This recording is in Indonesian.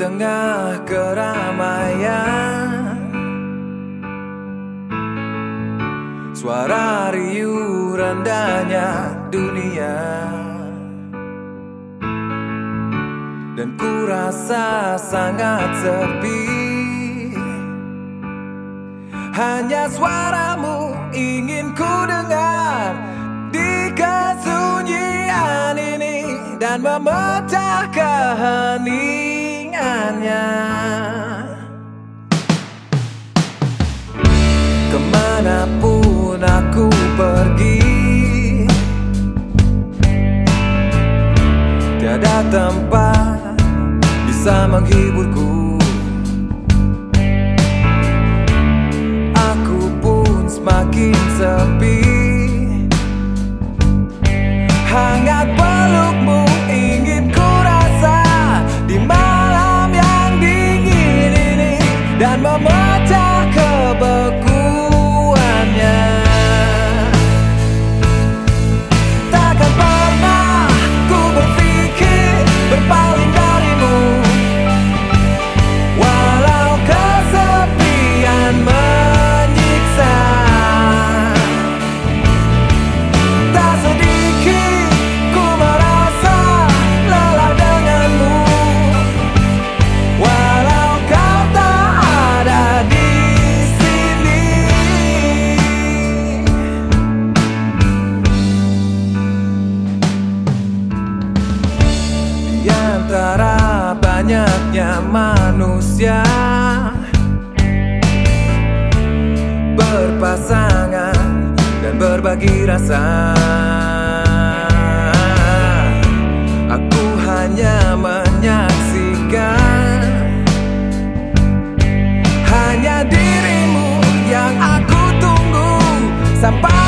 tengah keramaian, suara riuh rendahnya dunia, dan ku rasa sangat sepi. Hanya suaramu ingin ku dengar di kesunyian ini, dan memecah keheningannya. Kemanapun aku pergi, tiada tempat bisa menghiburku. Aku pun semakin sepi. Hangat pelukmu ingin ku rasa di malam yang dingin ini, dan memecah kebekuannya. Takkan pernah ku berpikir berpaling darimu, walau kesepian menyiksa. Tak sedikit ku merasa lelah denganmu, walau kau tak ada di sini. Di antara banyaknya manusia berpasangan dan berbagi rasa, aku hanya menyaksikan. Hanya dirimu yang aku tunggu sampai